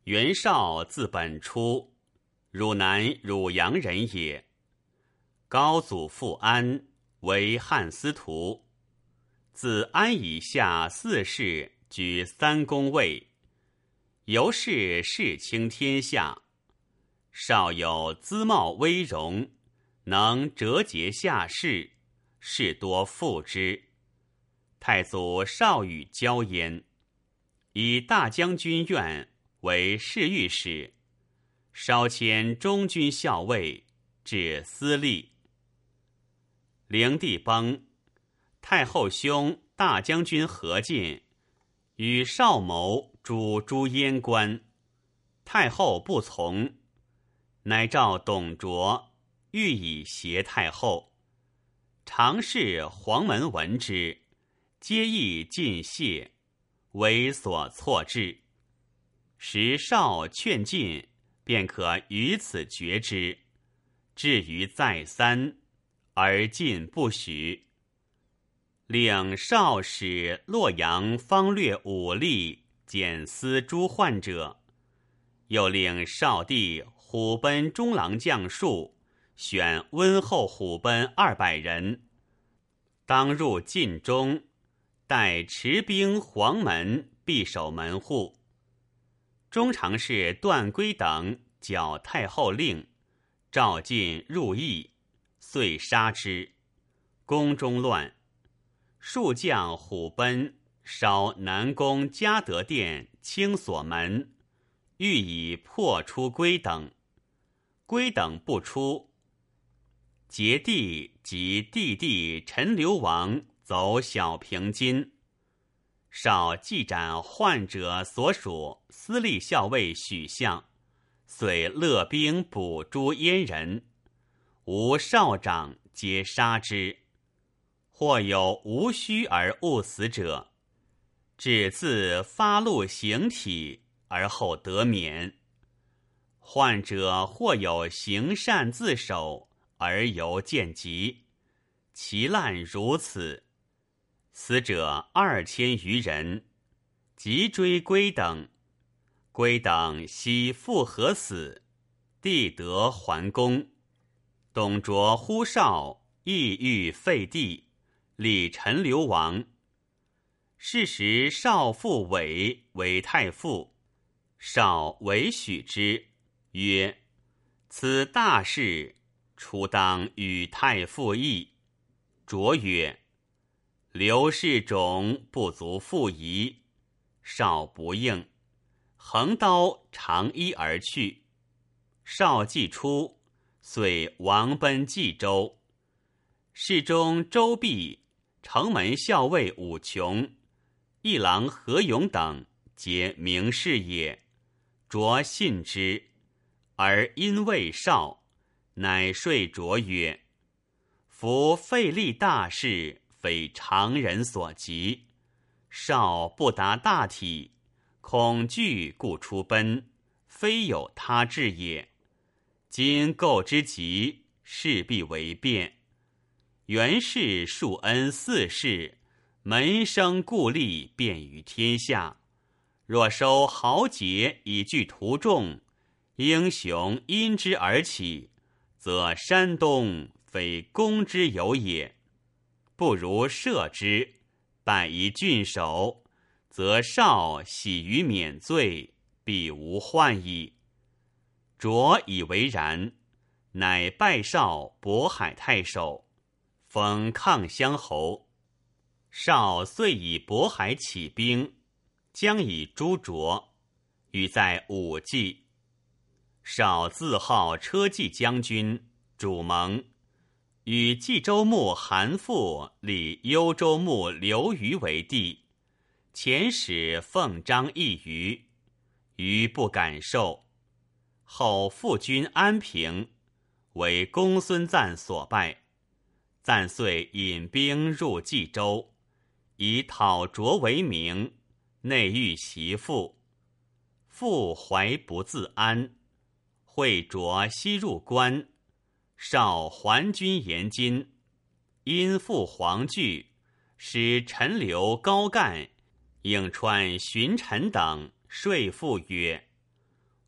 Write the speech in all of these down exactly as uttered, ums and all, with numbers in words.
袁绍字本初，汝南汝阳人也。高祖父安，为汉司徒。自安以下四世居三公位，由是世倾天下。少有姿貌威容，能折节下士，士多附之。太祖少与交焉，以大将军院为侍御史，稍迁中军校尉，至司隶。灵帝崩，太后兄大将军何进与少谋诛诸阉官，太后不从，乃召董卓，欲以挟太后。常侍黄门闻之，皆议尽谢，为所错置。时少劝进，便可于此决之，至于再三，而进不许。令少使洛阳方略武力，检司诸患者。又令少帝虎贲中郎将数，选温厚虎贲二百人，当入晋中，待持兵黄门，闭守门户。中常侍段珪等矫太后令，召进入邑，遂杀之。宫中乱，数将虎贲烧南宫嘉德殿，清锁门，欲以破出珪等。珪等不出，桀帝及弟弟陈留王走小平津。少既斩患者所属司隶校尉许相，遂勒兵捕诸阉人，吾少长皆杀之。或有无须而误死者，只自发露形体，而后得免。患者或有行善自守，而犹见疾，其滥如此。死者二千余人，急追珪等。珪等悉复合死，帝得还宫。董卓呼少，意欲废帝，立陈留王。是时少父韦为太傅，少韦许之，曰：此大事，初当与太傅议。卓曰：刘氏种不足复疑。少不应，横刀长揖而去。少既出，遂王奔冀州。侍中周弼、城门校尉武琼、议郎何勇等皆名士也，卓信之，而因为少，乃说卓曰：夫废立大事，非常人所及，少不达大体，恐惧故出奔，非有他志也。今构之急，势必为变。袁氏恕恩四世，门生故吏遍于天下。若收豪杰以聚徒众，英雄因之而起，则山东非公之有也。不如赦之，拜一郡守，则少喜于免罪，必无患矣。卓以为然，乃拜少渤海太守，封抗襄侯。少遂以渤海起兵，将以诛卓，与在武纪。少自号车骑将军，主盟，与冀州牧韩馥立幽州牧刘虞为帝，遣使奉章议虞，虞不敢受。后复军安平，为公孙瓒所败。瓒遂引兵入冀州，以讨卓为名，内遇袭父。父怀不自安，会卓西入关，少还军延津。因父惶惧，使陈留、高干、颍川荀臣等说父曰：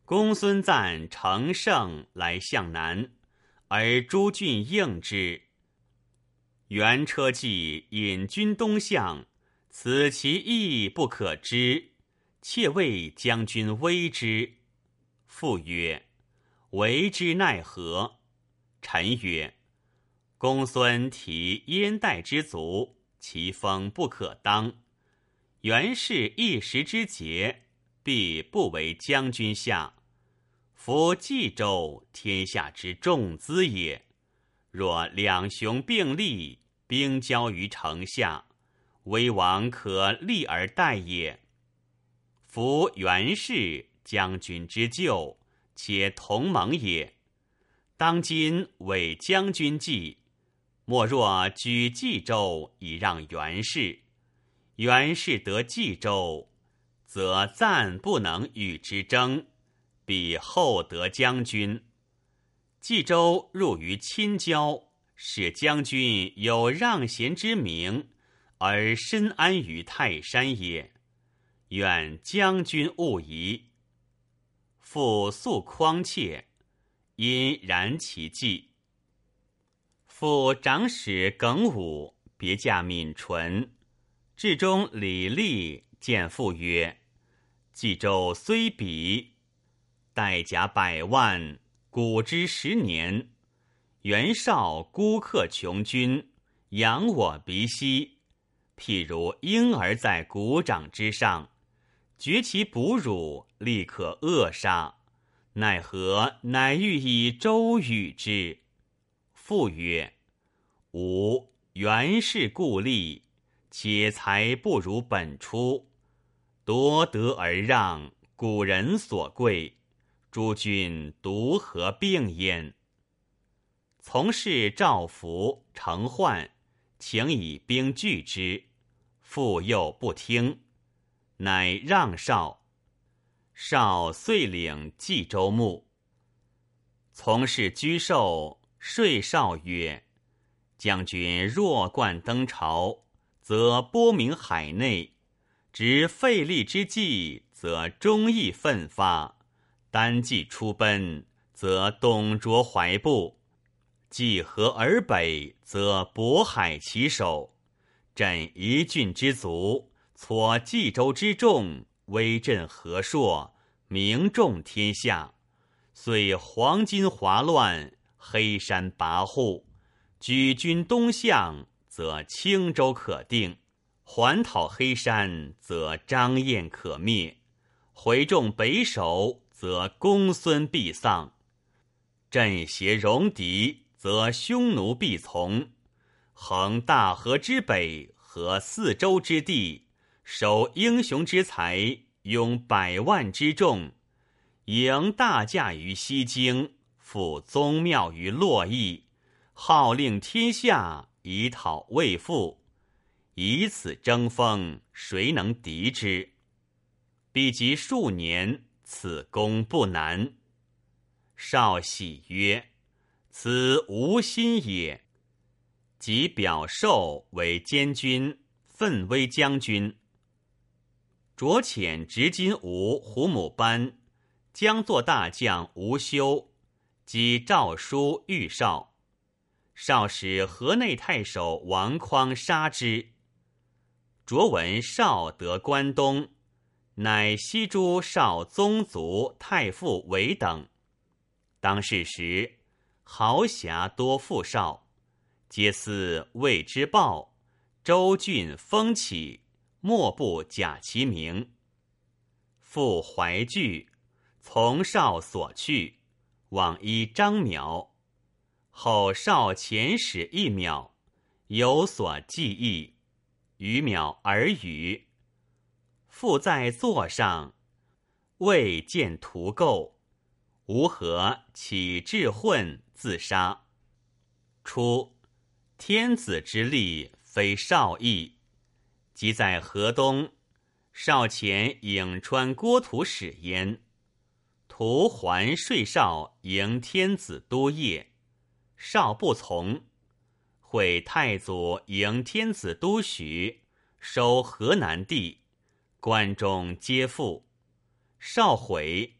公孙瓒乘胜来向南，而诸郡应之。原车骑引军东向，此其意不可知，切谓将军危之。父曰：为之奈何？臣曰：公孙提燕代之族，其风不可当。原是一时之节，必不为将军下。夫冀州天下之重资也，若两雄并立，兵交于城下，威王可立而待也。夫原是将军之舅，且同盟也。当今为将军计，莫若举冀州以让袁氏。袁氏得冀州，则暂不能与之争，必后得将军。冀州入于亲交，使将军有让贤之名，而深安于泰山也。愿将军勿疑。父素匡切，因然其计。父长史耿武别驾渑唇，至中李立见父曰：冀州虽比，代甲百万，古之十年。袁绍孤客穷军，扬我鼻息，譬如婴儿在鼓掌之上，绝其哺乳，立可扼杀。奈何乃欲以周与之？父曰：吾原是故吏，且才不如本初，夺得而让，古人所贵，诸君独何病焉？从事赵服、程奂，请以兵拒之，父又不听，乃让绍。绍遂领冀州牧。从事居寿说绍曰：将军若冠登朝，则播名海内；执费力之计，则忠义奋发；单骑出奔，则董卓怀步；济河而北，则渤海其首。朕一郡之卒，挫冀州之众，威震河朔，名重天下。遂黄金华乱，黑山跋扈，举军东向，则青州可定；还讨黑山，则张燕可灭；回众北守，则公孙必丧。朕挟戎狄，则匈奴必从。横大河之北，和四周之地，守英雄之才，拥百万之众，迎大驾于西京，复宗庙于洛邑，号令天下，以讨魏父。以此争锋，谁能敌之？必及数年，此功不难。绍喜曰：此无心也。即表授为监军，奋威将军。擢遣执金吾胡母班，将作大将吴修，即诏书谕绍。绍使河内太守王匡杀之。擢闻绍得关东，乃西诸绍宗族太傅韦等。当世时，豪侠多附绍，皆思魏之暴，州郡风起，莫不假其名。复怀惧，从绍所去，往依张邈。后绍遣使一邈，有所记忆，与邈耳语。复在座上，未见图构，吴何起智混，自杀。初，天子之力非绍意，即在河东，绍遣颍川郭图使焉。图还说绍迎天子都邺，绍不从。会太祖迎天子都许，收河南地，关中皆附。绍悔，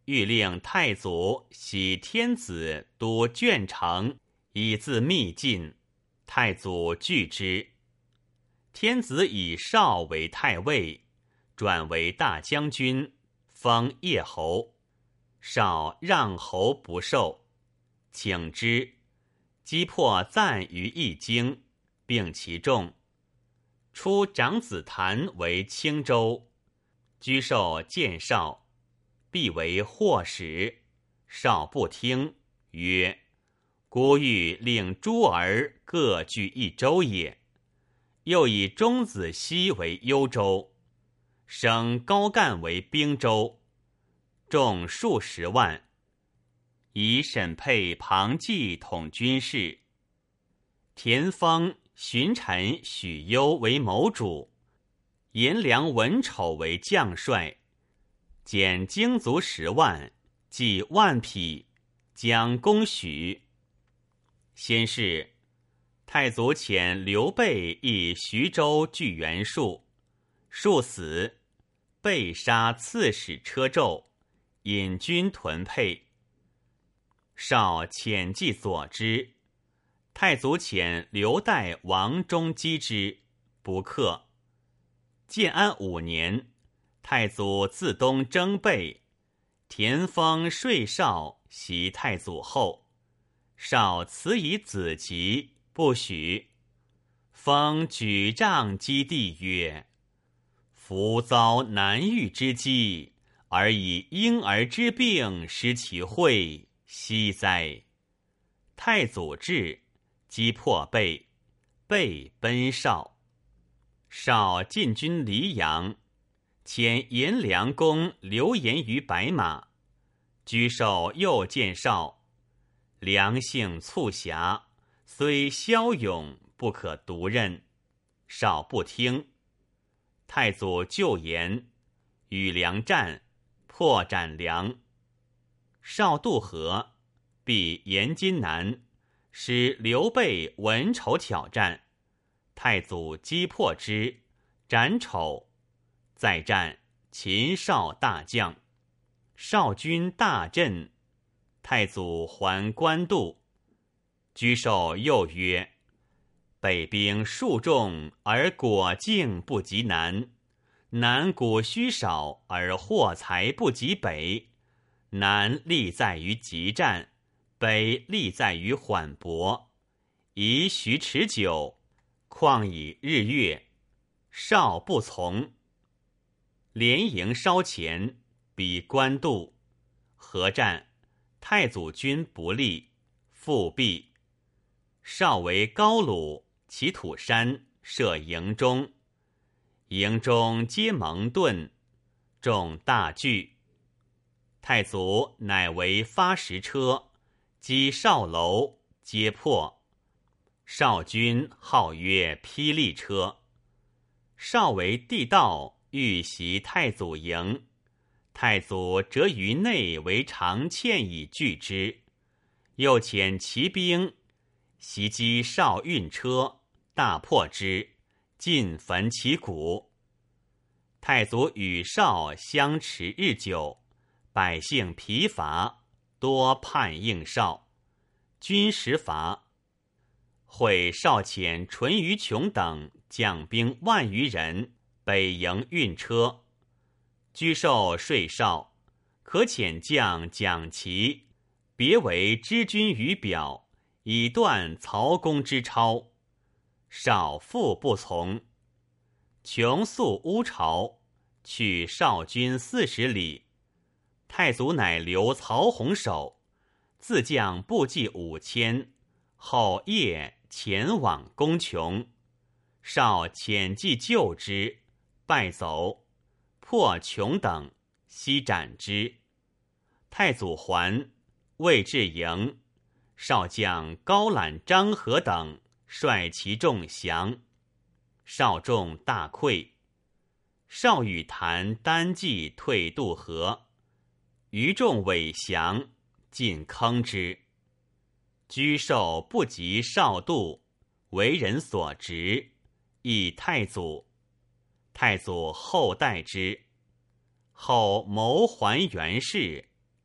欲令太祖徙天子都鄄城，以自密禁。太祖拒之。天子以绍为太尉，转为大将军，封叶侯。绍让侯不受，请之，击破赞于一京，并其众。出长子谭为青州，居授见绍，必为祸使。绍不听，曰：孤欲令诸儿各据一州也。又以中子熙为幽州，升高干为兵州，众数十万，以沈沛、庞纪统军事。田丰、荀臣、许攸为谋主，颜良、文丑为将帅，减精卒十万，计万匹，将攻许。先是，太祖遣刘备诣徐州据袁术，术死，被杀刺史车胄，引军屯沛。绍遣骑佐之，太祖遣刘岱、王忠击之，不克。建安五年，太祖自东征备，田丰说绍袭太祖后，绍辞以子疾，不许。封举杖击地曰：夫遭难遇之机，而以婴儿之病失其惠，惜哉！太祖至，击破备，备奔绍。绍进军黎阳，遣颜良攻刘延于白马，居授又见绍。良性促狭，虽骁勇，不可独任。绍不听。太祖救颜，与良战，破斩良。绍渡河，避延津南，使刘备、文丑挑战。太祖击破之，斩丑。再战，秦绍大将，绍军大振。太祖还官渡，居授又曰：北兵数众，而果境不及南；南谷虚少，而货财不及北。南利在于急战，北利在于缓搏。宜徐持久，况以日月。绍不从。连营稍前，比官渡，合战，太祖军不利，复避。绍为高鲁，其土山，设营中。营中皆蒙盾，众大惧。太祖乃为发石车，击绍楼，皆破。绍军号曰霹雳车。绍为地道，欲袭太祖营，太祖折于内为长堑以拒之。又遣骑兵袭击绍运车，大破之，尽焚其谷。太祖与绍相持日久，百姓疲乏，多叛应绍，军食乏。会绍遣淳于琼等将兵万余人，北营运车。居授说绍，可遣将蒋齐，别为知军于表，以断曹公之超。绍复不从。穷宿乌巢，去绍军四十里。太祖乃留曹洪守，自将部骑五千，后夜前往攻穷。绍遣骑救之，败走，破穷等，悉斩之。太祖还，未至营，绍将高览、张合等率其众降。绍众大溃。绍与谭单骑退渡河，余众伪降，尽坑之。居授不及绍渡，为人所执，诣太祖。太祖后代之。后谋还袁氏，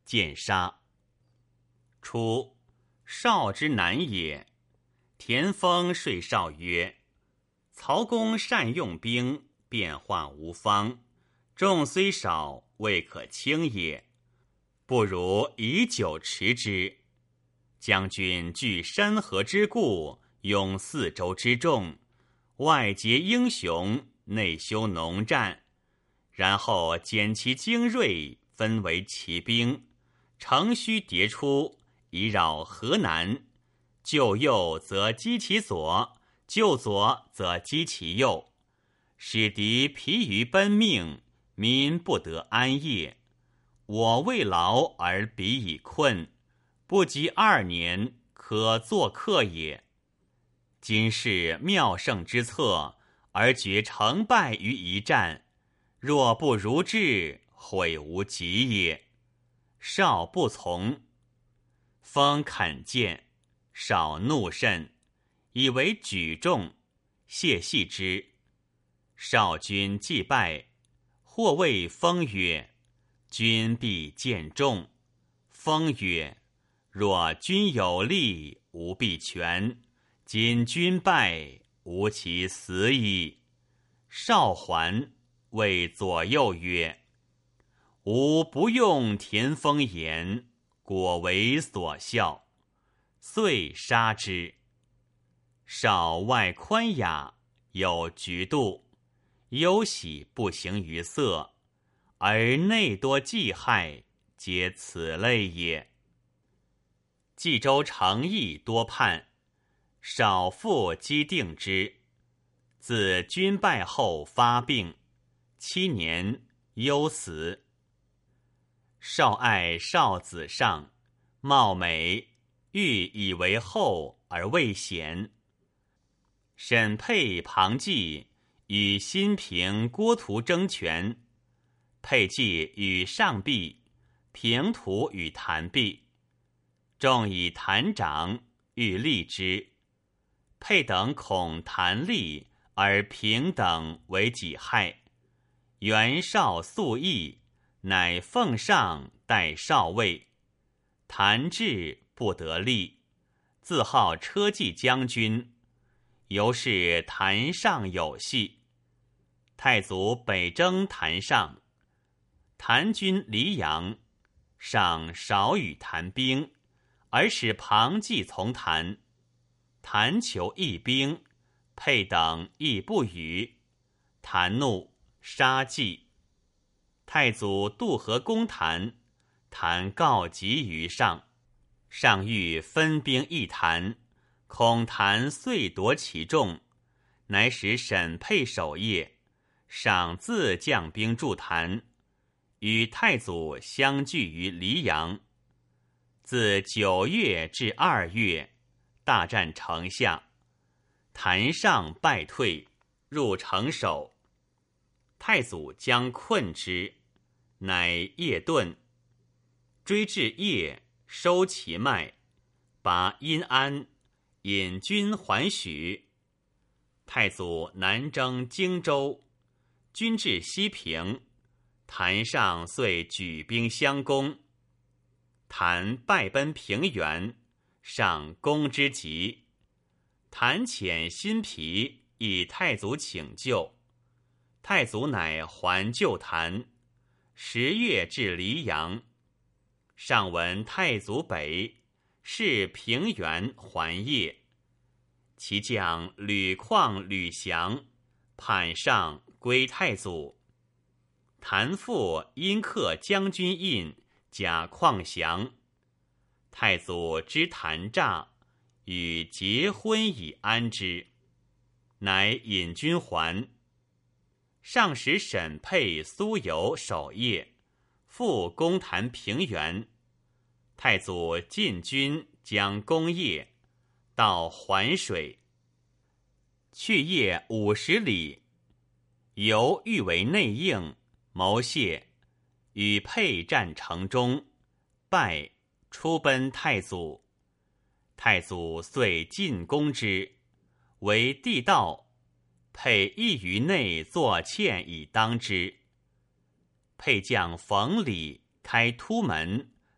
见杀。初，少之南也。田丰说少曰：曹公善用兵，变化无方，众虽少，未可轻也。不如以久持之。将军据山河之固，拥四周之众，外结英雄，内修农战，然后减其精锐，分为骑兵，乘虚迭出，以扰河南。救右则击其左，救左则击其右，使敌疲于奔命，民不得安业。我未劳而彼以困，不及二年，可作客也。今是妙胜之策，而决成败于一战，若不如志，悔无及也。少不从。封肯谏，少怒甚，以为举重，谢系之。少君既败，或谓封曰：君必见重。封曰：若君有力，吾必全。今君败，吾其死矣。少还，谓左右曰：吾不用田丰言，果为所效。遂杀之。少外宽雅，有局度，忧喜不形于色，而内多忌害，皆此类也。冀州城邑多叛，少复击定之。自军败后发病，七年忧死。少爱少子上，貌美，欲以为后而未显。沈沛、庞纪与新平、郭图争权，沛纪与上弼，平图与谭弼。众以谭长，欲立之。沛等恐谭立，而平等为己害。袁绍素义，乃奉上代少尉。谭志不得立，自号车骑将军。由是谭上有隙。太祖北征谭上，谭军黎阳，上少与谭兵，而使庞纪从谭。谭求义兵，沛等亦不与。谭怒，杀纪。太祖渡河攻谭，谭告急于上。上欲分兵议谭，恐谭遂夺其众，乃使沈沛守夜。上自将兵助谭，与太祖相聚于黎阳。自九月至二月，大战城下。谭上败退，入城守。太祖将困之，乃夜遁，追至夜，收其脉，拔阴安，引军还许。太祖南征荆州，军至西平，谭上遂举兵相攻。谭败奔平原，上攻之急。谭遣辛毗以太祖请救，太祖乃还救谭。十月至黎阳，上闻太祖北，是平原还夜。其将吕旷、吕翔叛上归太祖。谭父因刻将军印，假旷降。太祖知谭诈，与结婚以安之，乃引军还。上使沈沛、苏由守夜，复攻谭平原。太祖进军将攻邺，到环水，去邺五十里。由欲为内应，谋谢，与沛战城中，败，出奔太祖。太祖遂进攻之，为地道，沛亦于内作堑以当之。沛将冯礼开突门，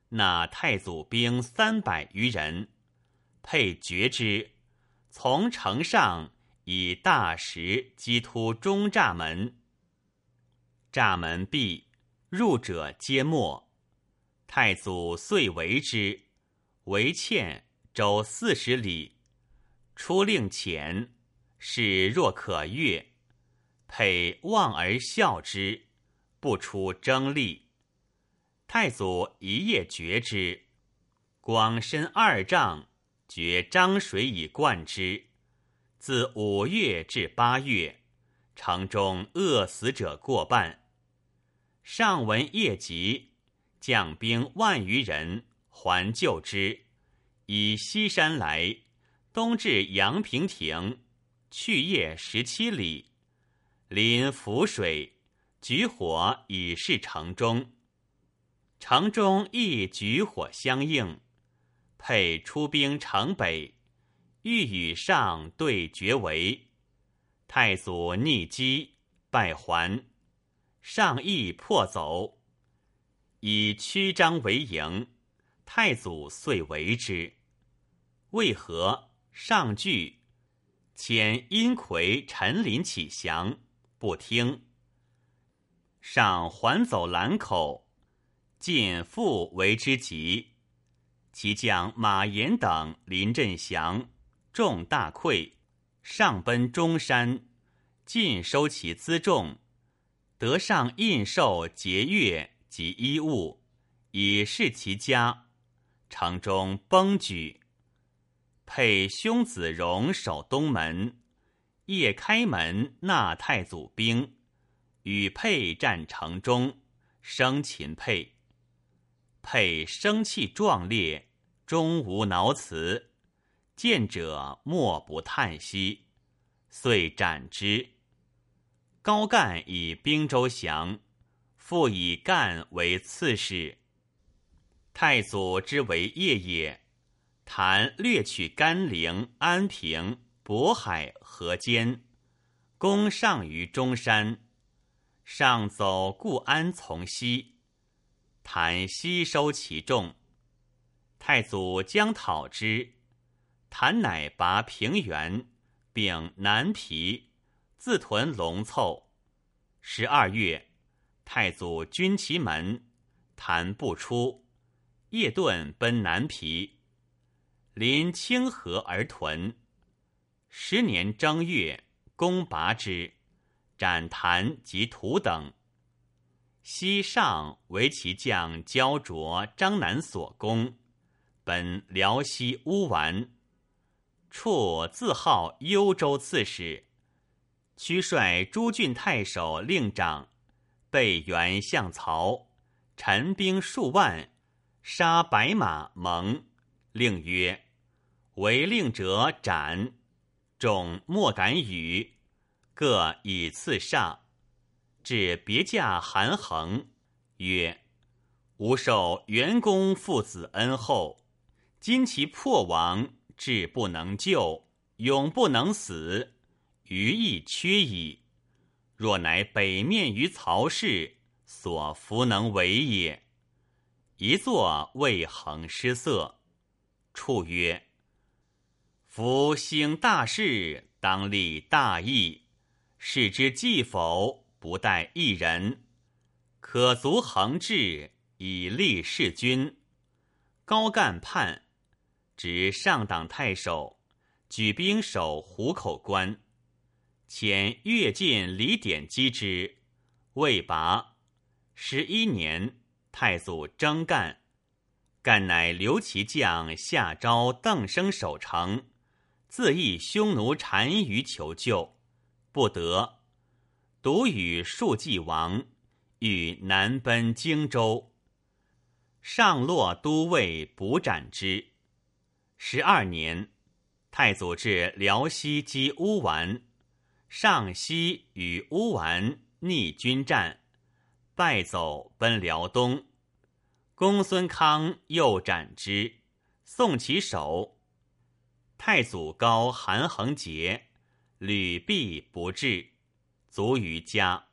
纳太祖兵三百余人，沛决之，从城上以大石击突中栅门。栅门闭，入者皆没。太祖遂为之，为堑周四十里，出令遣，是若可越。沛望而笑之，不出征力。太祖一夜决之，广深二丈，决漳水以灌之。自五月至八月，城中饿死者过半。上闻夜急，将兵万余人还救之，以西山来，东至阳平亭，去夜十七里，临涪水，举火以示城中。城中亦举火相应。沛出兵城北，欲与上对决围。太祖逆击，败还。上亦破走，以曲张为营。太祖遂为之。为何？上惧，遣殷魁、陈琳起降，不听。上还走兰口，晋复为之急。其将马延等临阵降，众大溃，上奔中山，尽收其辎重，得上印绶节钺及衣物，以示其家。城中崩举。沛兄子荣守东门，夜开门纳太祖兵，与沛战城中，生擒沛。沛生气壮烈，终无挠辞，见者莫不叹息，遂斩之。高干以兵州降，复以干为刺史。太祖之为业也，谭略取甘陵、安平、渤海、河间，攻上于中山。上走固安从西，谭悉收其众。太祖将讨之，谭乃拔平原，并南皮，自屯龙凑。十二月，太祖军其门，谭不出，夜遁奔南皮，临清河而屯。十年正月，攻拔之，斩谭及屠等。西上为其将焦灼、张南所攻，本辽西乌丸。处自号幽州刺史，驱率诸郡太守令长，备援向曹，陈兵数万，杀白马蒙。令曰：违令者斩。众莫敢语，各以次上。至别驾韩衡，曰：吾受元公父子恩厚，今其破亡，志不能救，永不能死，余亦缺矣。若乃北面于曹氏，所弗能为也。一作为衡失色。处曰：夫兴大事，当立大义，事之既否，不待一人，可足衡志，以立事君。高干叛，执上党太守，举兵守湖口关，遣越进李典击之，未拔。十一年，太祖征干，干乃留其将夏昭、邓生守城，自缢匈奴单于求救，不得。独与数骑亡，欲南奔荆州。上洛都尉捕斩之。十二年，太祖至辽西击乌丸，上西与乌丸逆军战，败走奔辽东。公孙康又斩之，送其首。太祖高韩衡节，屡避不至，卒于家。